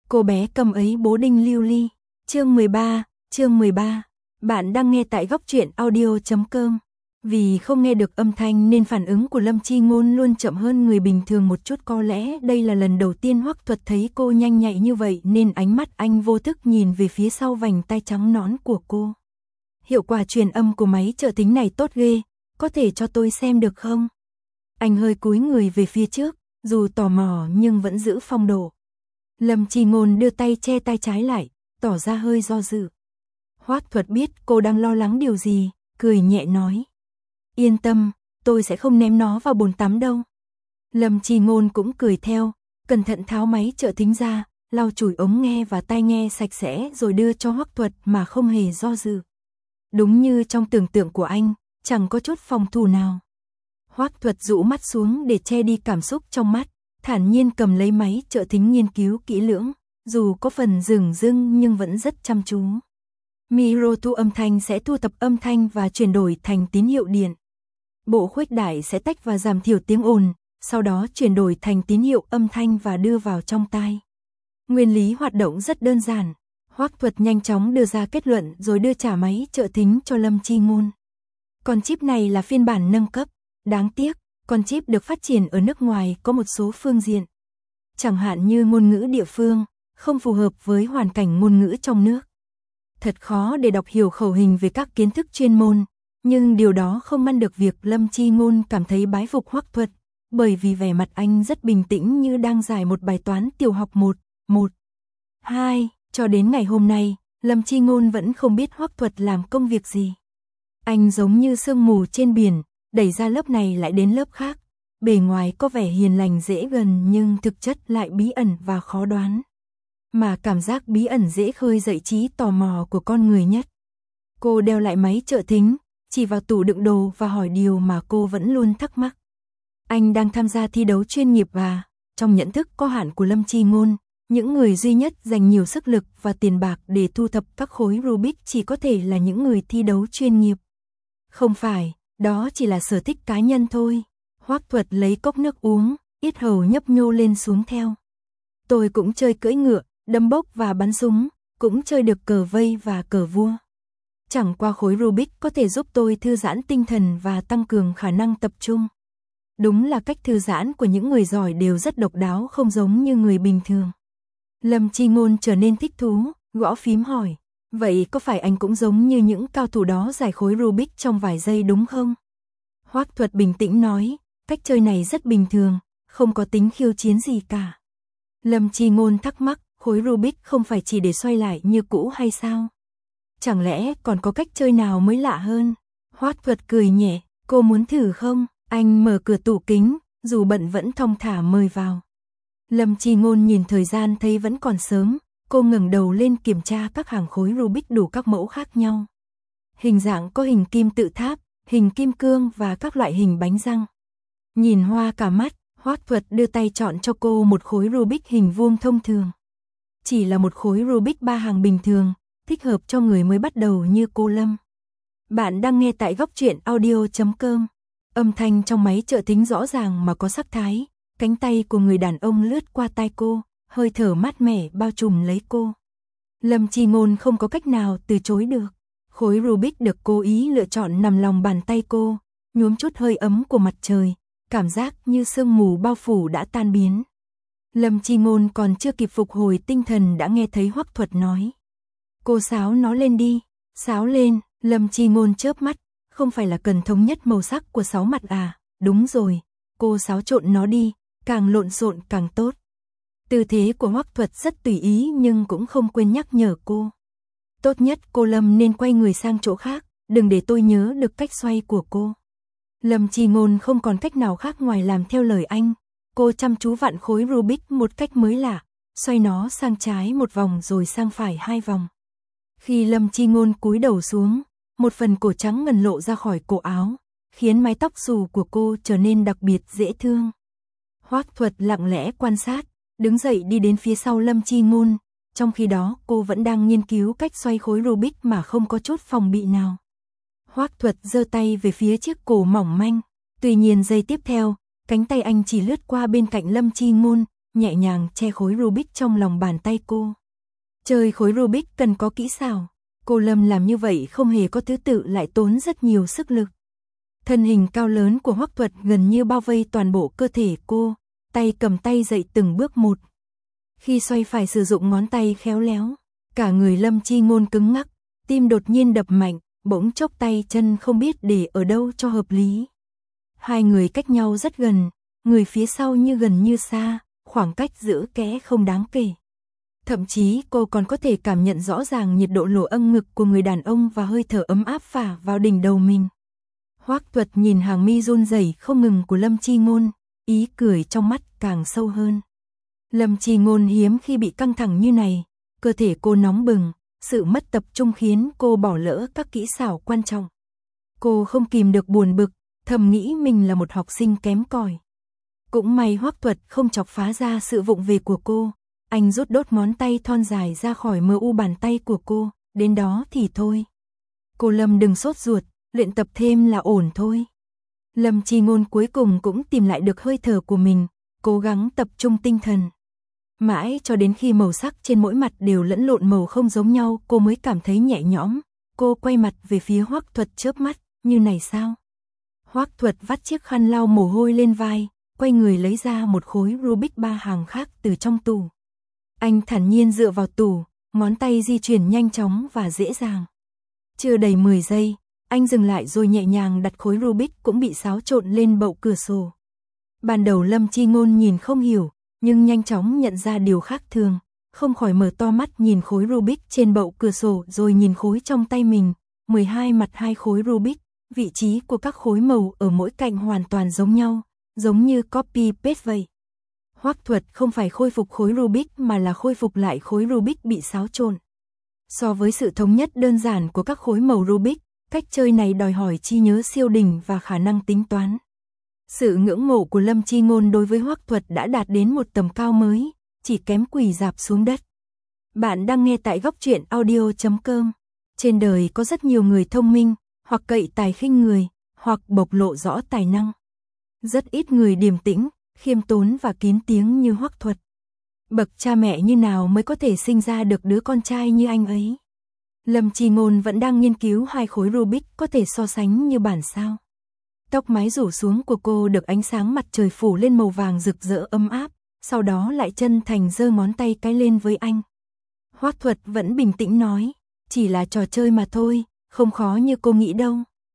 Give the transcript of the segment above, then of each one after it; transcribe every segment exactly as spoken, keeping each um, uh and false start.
Cô bé cầm ấy bố đinh lưu ly. Chương mười ba, chương mười ba. Bạn đang nghe tại góc truyện audio chấm com. Vì không nghe được âm thanh nên phản ứng của Lâm Chi Ngôn luôn chậm hơn người bình thường một chút, có lẽ đây là lần đầu tiên Hoắc Thuật thấy cô nhanh nhạy như vậy nên ánh mắt anh vô thức nhìn về phía sau vành tay trắng nõn của cô. Hiệu quả truyền âm của máy trợ thính này tốt ghê, có thể cho tôi xem được không? Anh hơi cúi người về phía trước, dù tò mò nhưng vẫn giữ phong độ. Lâm Chi Ngôn đưa tay che tay trái lại, tỏ ra hơi do dự. Hoắc Thuật biết cô đang lo lắng điều gì, cười nhẹ nói. Yên tâm, tôi sẽ không ném nó vào bồn tắm đâu. Lâm Chi Ngôn cũng cười theo, cẩn thận tháo máy trợ thính ra, lau chùi ống nghe và tai nghe sạch sẽ rồi đưa cho Hoắc Thuật mà không hề do dự. Đúng như trong tưởng tượng của anh, chẳng có chút phòng thủ nào. Hoắc Thuật rũ mắt xuống để che đi cảm xúc trong mắt, thản nhiên cầm lấy máy trợ thính nghiên cứu kỹ lưỡng, dù có phần dửng dưng nhưng vẫn rất chăm chú. Micro thu âm thanh sẽ thu thập âm thanh và chuyển đổi thành tín hiệu điện. Bộ khuếch đại sẽ tách và giảm thiểu tiếng ồn, sau đó chuyển đổi thành tín hiệu âm thanh và đưa vào trong tai. Nguyên lý hoạt động rất đơn giản. Hoắc Thuật nhanh chóng đưa ra kết luận rồi đưa trả máy trợ thính cho Lâm Chi Ngôn. Con chip này là phiên bản nâng cấp, đáng tiếc, con chip được phát triển ở nước ngoài có một số phương diện. Chẳng hạn như ngôn ngữ địa phương, không phù hợp với hoàn cảnh ngôn ngữ trong nước. Thật khó để đọc hiểu khẩu hình về các kiến thức chuyên môn, nhưng điều đó không ngăn được việc Lâm Chi Ngôn cảm thấy bái phục Hoắc Thuật, bởi vì vẻ mặt anh rất bình tĩnh như đang giải một bài toán tiểu học một, một, hai. Cho đến ngày hôm nay, Lâm Chi Ngôn vẫn không biết Hoắc Thuật làm công việc gì. Anh giống như sương mù trên biển, đẩy ra lớp này lại đến lớp khác. Bề ngoài có vẻ hiền lành dễ gần nhưng thực chất lại bí ẩn và khó đoán. Mà cảm giác bí ẩn dễ khơi dậy trí tò mò của con người nhất. Cô đeo lại máy trợ thính, chỉ vào tủ đựng đồ và hỏi điều mà cô vẫn luôn thắc mắc. Anh đang tham gia thi đấu chuyên nghiệp và, trong nhận thức có hạn của Lâm Chi Ngôn, những người duy nhất dành nhiều sức lực và tiền bạc để thu thập các khối Rubik chỉ có thể là những người thi đấu chuyên nghiệp. Không phải, đó chỉ là sở thích cá nhân thôi. Hoắc Thuật lấy cốc nước uống, yết hầu nhấp nhô lên xuống theo. Tôi cũng chơi cưỡi ngựa, đâm bốc và bắn súng, cũng chơi được cờ vây và cờ vua. Chẳng qua khối Rubik có thể giúp tôi thư giãn tinh thần và tăng cường khả năng tập trung. Đúng là cách thư giãn của những người giỏi đều rất độc đáo, không giống như người bình thường. Lâm Chi Ngôn trở nên thích thú, gõ phím hỏi. Vậy có phải anh cũng giống như những cao thủ đó giải khối Rubik trong vài giây đúng không? Hoắc Thuật bình tĩnh nói, cách chơi này rất bình thường, không có tính khiêu chiến gì cả. Lâm Chi Ngôn thắc mắc, khối Rubik không phải chỉ để xoay lại như cũ hay sao? Chẳng lẽ còn có cách chơi nào mới lạ hơn? Hoắc Thuật cười nhẹ, cô muốn thử không? Anh mở cửa tủ kính, dù bận vẫn thong thả mời vào. Lâm Chi Ngôn nhìn thời gian thấy vẫn còn sớm, cô ngẩng đầu lên kiểm tra các hàng khối Rubik đủ các mẫu khác nhau. Hình dạng có hình kim tự tháp, hình kim cương và các loại hình bánh răng. Nhìn hoa cả mắt, Hoắc Thuật đưa tay chọn cho cô một khối Rubik hình vuông thông thường. Chỉ là một khối Rubik ba hàng bình thường, thích hợp cho người mới bắt đầu như cô Lâm. Bạn đang nghe tại góc truyện audio chấm com. Âm thanh trong máy trợ thính rõ ràng mà có sắc thái. Cánh tay của người đàn ông lướt qua tai cô, hơi thở mát mẻ bao trùm lấy cô. Lâm Chi Ngôn không có cách nào từ chối được. Khối Rubik được cố ý lựa chọn nằm lòng bàn tay cô, nhuốm chút hơi ấm của mặt trời, cảm giác như sương mù bao phủ đã tan biến. Lâm Chi Ngôn còn chưa kịp phục hồi tinh thần đã nghe thấy Hoắc Thuật nói. Cô xáo nó lên đi, xáo lên. Lâm Chi Ngôn chớp mắt, không phải là cần thống nhất màu sắc của sáu mặt à, đúng rồi, cô xáo trộn nó đi, càng lộn xộn càng tốt. Tư thế của Hoắc Thuật rất tùy ý nhưng cũng không quên nhắc nhở cô. Tốt nhất cô Lâm nên quay người sang chỗ khác, đừng để tôi nhớ được cách xoay của cô. Lâm Chi Ngôn không còn cách nào khác ngoài làm theo lời anh. Cô chăm chú vặn khối Rubik một cách mới lạ, xoay nó sang trái một vòng rồi sang phải hai vòng. Khi Lâm Chi Ngôn cúi đầu xuống, một phần cổ trắng ngần lộ ra khỏi cổ áo, khiến mái tóc xù của cô trở nên đặc biệt dễ thương. Hoắc Thuật lặng lẽ quan sát, đứng dậy đi đến phía sau Lâm Chi Ngôn, trong khi đó cô vẫn đang nghiên cứu cách xoay khối Rubik mà không có chút phòng bị nào. Hoắc Thuật giơ tay về phía chiếc cổ mỏng manh, tuy nhiên giây tiếp theo, cánh tay anh chỉ lướt qua bên cạnh Lâm Chi Ngôn, nhẹ nhàng che khối Rubik trong lòng bàn tay cô. Chơi khối Rubik cần có kỹ xảo, cô Lâm làm như vậy không hề có thứ tự lại tốn rất nhiều sức lực. Thân hình cao lớn của Hoắc Thuật gần như bao vây toàn bộ cơ thể cô, tay cầm tay dậy từng bước một. Khi xoay phải sử dụng ngón tay khéo léo, cả người Lâm Chi Ngôn cứng ngắc, tim đột nhiên đập mạnh, bỗng chốc tay chân không biết để ở đâu cho hợp lý. Hai người cách nhau rất gần, người phía sau như gần như xa, khoảng cách giữa kẽ không đáng kể. Thậm chí cô còn có thể cảm nhận rõ ràng nhiệt độ lỗ âng ngực của người đàn ông và hơi thở ấm áp phả vào đỉnh đầu mình. Hoắc Thuật nhìn hàng mi run rẩy không ngừng của Lâm Chi Ngôn, ý cười trong mắt càng sâu hơn. Lâm Chi Ngôn hiếm khi bị căng thẳng như này, cơ thể cô nóng bừng, sự mất tập trung khiến cô bỏ lỡ các kỹ xảo quan trọng. Cô không kìm được buồn bực, thầm nghĩ mình là một học sinh kém cỏi. Cũng may Hoắc Thuật không chọc phá ra sự vụng về của cô, anh rút đốt ngón tay thon dài ra khỏi mờ u bàn tay của cô, đến đó thì thôi. Cô Lâm đừng sốt ruột, luyện tập thêm là ổn thôi. Lâm Chi Ngôn cuối cùng cũng tìm lại được hơi thở của mình, cố gắng tập trung tinh thần. Mãi cho đến khi màu sắc trên mỗi mặt đều lẫn lộn màu không giống nhau, cô mới cảm thấy nhẹ nhõm. Cô quay mặt về phía Hoắc Thuật chớp mắt, như này sao? Hoắc Thuật vắt chiếc khăn lau mồ hôi lên vai, quay người lấy ra một khối Rubik ba hàng khác từ trong tủ. Anh thản nhiên dựa vào tủ, ngón tay di chuyển nhanh chóng và dễ dàng. Chưa đầy mười giây, anh dừng lại rồi nhẹ nhàng đặt khối Rubik cũng bị xáo trộn lên bậu cửa sổ. Ban đầu Lâm Chi Ngôn nhìn không hiểu, nhưng nhanh chóng nhận ra điều khác thường, không khỏi mở to mắt nhìn khối Rubik trên bậu cửa sổ rồi nhìn khối trong tay mình, mười hai mặt hai khối Rubik, vị trí của các khối màu ở mỗi cạnh hoàn toàn giống nhau, giống như copy paste vậy. Hoắc Thuật không phải khôi phục khối Rubik mà là khôi phục lại khối Rubik bị xáo trộn. So với sự thống nhất đơn giản của các khối màu Rubik, cách chơi này đòi hỏi trí nhớ siêu đỉnh và khả năng tính toán. Sự ngưỡng mộ của Lâm Chi Ngôn đối với Hoắc Thuật đã đạt đến một tầm cao mới, chỉ kém quỳ rạp xuống đất. Bạn đang nghe tại góc truyện audio chấm com. Trên đời có rất nhiều người thông minh, hoặc cậy tài khinh người, hoặc bộc lộ rõ tài năng. Rất ít người điềm tĩnh, khiêm tốn và kín tiếng như Hoắc Thuật. Bậc cha mẹ như nào mới có thể sinh ra được đứa con trai như anh ấy? Lâm Chi Ngôn vẫn đang nghiên cứu hai khối Rubik có thể so sánh như bản sao. Tóc mái rủ xuống của cô được ánh sáng mặt trời phủ lên màu vàng rực rỡ ấm áp, sau đó lại chân thành giơ ngón tay cái lên với anh. Hoắc Thuật vẫn bình tĩnh nói, chỉ là trò chơi mà thôi, không khó như cô nghĩ đâu.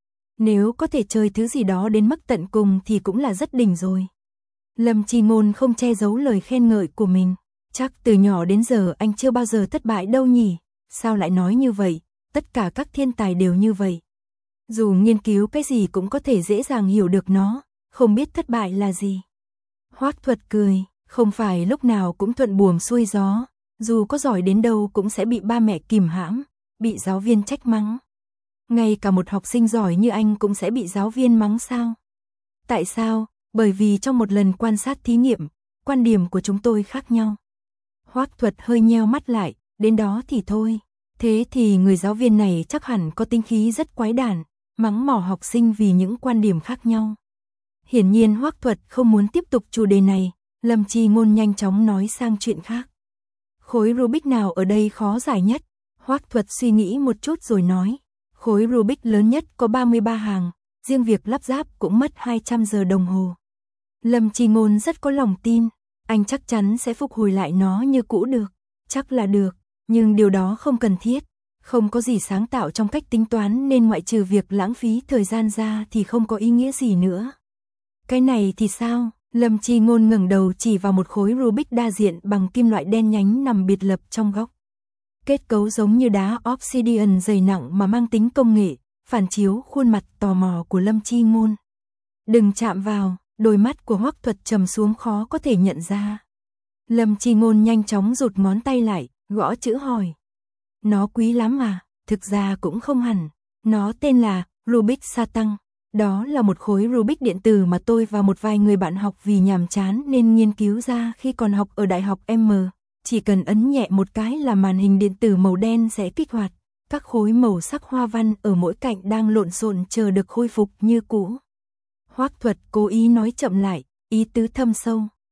Nếu có thể chơi thứ gì đó đến mức tận cùng thì cũng là rất đỉnh rồi. Lâm Chi Ngôn không che giấu lời khen ngợi của mình. Chắc từ nhỏ đến giờ anh chưa bao giờ thất bại đâu nhỉ? Sao lại nói như vậy? Tất cả các thiên tài đều như vậy. Dù nghiên cứu cái gì cũng có thể dễ dàng hiểu được nó, không biết thất bại là gì. Hoắc Thuật cười, không phải lúc nào cũng thuận buồm xuôi gió, dù có giỏi đến đâu cũng sẽ bị ba mẹ kìm hãm, bị giáo viên trách mắng. Ngay cả một học sinh giỏi như anh cũng sẽ bị giáo viên mắng sao? Tại sao? Bởi vì trong một lần quan sát thí nghiệm, quan điểm của chúng tôi khác nhau. Hoắc Thuật hơi nheo mắt lại, đến đó thì thôi. Thế thì người giáo viên này chắc hẳn có tính khí rất quái đản, mắng mỏ học sinh vì những quan điểm khác nhau. Hiển nhiên Hoắc Thuật không muốn tiếp tục chủ đề này, Lâm Chi Ngôn nhanh chóng nói sang chuyện khác. Khối Rubik nào ở đây khó giải nhất? Hoắc Thuật suy nghĩ một chút rồi nói. Khối Rubik lớn nhất có ba mươi ba hàng, riêng việc lắp ráp cũng mất hai trăm giờ đồng hồ. Lâm Chi Ngôn rất có lòng tin, anh chắc chắn sẽ phục hồi lại nó như cũ được. Chắc là được, nhưng điều đó không cần thiết. Không có gì sáng tạo trong cách tính toán nên ngoại trừ việc lãng phí thời gian ra thì không có ý nghĩa gì nữa. Cái này thì sao? Lâm Chi Ngôn ngẩng đầu chỉ vào một khối Rubik đa diện bằng kim loại đen nhánh nằm biệt lập trong góc. Kết cấu giống như đá obsidian dày nặng mà mang tính công nghệ, phản chiếu khuôn mặt tò mò của Lâm Chi Ngôn. Đừng chạm vào, đôi mắt của Hoắc Thuật trầm xuống khó có thể nhận ra. Lâm Chi Ngôn nhanh chóng rụt ngón tay lại, gõ chữ hỏi. Nó quý lắm à? Thực ra cũng không hẳn. Nó tên là Rubik Satang. Đó là một khối Rubik điện tử mà tôi và một vài người bạn học vì nhàm chán nên nghiên cứu ra khi còn học ở Đại học M. Chỉ cần ấn nhẹ một cái là màn hình điện tử màu đen sẽ kích hoạt. Các khối màu sắc hoa văn ở mỗi cạnh đang lộn xộn chờ được khôi phục như cũ. Hoắc Thuật cố ý nói chậm lại, ý tứ thâm sâu.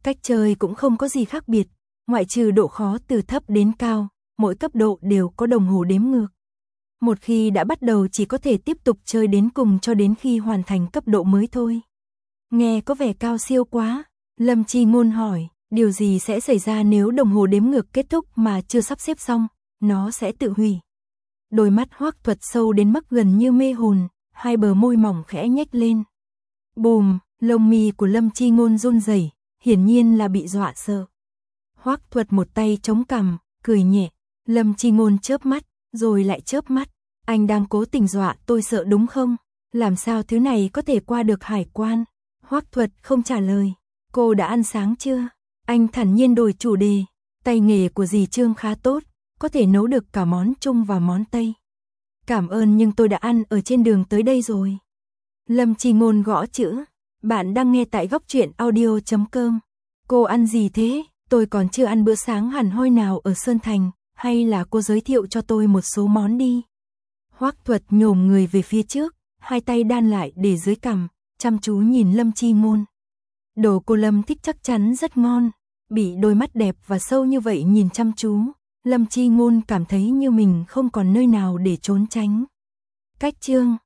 Cách chơi cũng không có gì khác biệt, ngoại trừ độ khó từ thấp đến cao, mỗi cấp độ đều có đồng hồ đếm ngược. Một khi đã bắt đầu chỉ có thể tiếp tục chơi đến cùng cho đến khi hoàn thành cấp độ mới thôi. Nghe có vẻ cao siêu quá, Lâm Chi Ngôn hỏi, điều gì sẽ xảy ra nếu đồng hồ đếm ngược kết thúc mà chưa sắp xếp xong, nó sẽ tự hủy. Đôi mắt Hoắc Thuật sâu đến mức gần như mê hồn, hai bờ môi mỏng khẽ nhếch lên. Bùm, lông mi của Lâm Chi Ngôn run rẩy, hiển nhiên là bị dọa sợ. Hoắc Thuật một tay chống cằm, cười nhẹ, Lâm Chi Ngôn chớp mắt, rồi lại chớp mắt, anh đang cố tình dọa tôi sợ đúng không? Làm sao thứ này có thể qua được hải quan? Hoắc Thuật không trả lời. Cô đã ăn sáng chưa? Anh thản nhiên đổi chủ đề. Tay nghề của dì Trương khá tốt, có thể nấu được cả món Trung và món Tây. Cảm ơn nhưng tôi đã ăn ở trên đường tới đây rồi. Lâm Chi Ngôn gõ chữ. Bạn đang nghe tại góc truyện audio chấm com. Cô ăn gì thế? Tôi còn chưa ăn bữa sáng hẳn hoi nào ở Sơn Thành, hay là cô giới thiệu cho tôi một số món đi. Hoắc Thuật nhổm người về phía trước, hai tay đan lại để dưới cằm, chăm chú nhìn Lâm Chi Ngôn. Đồ cô Lâm thích chắc chắn rất ngon, bị đôi mắt đẹp và sâu như vậy nhìn chăm chú, Lâm Chi Ngôn cảm thấy như mình không còn nơi nào để trốn tránh. Cách chương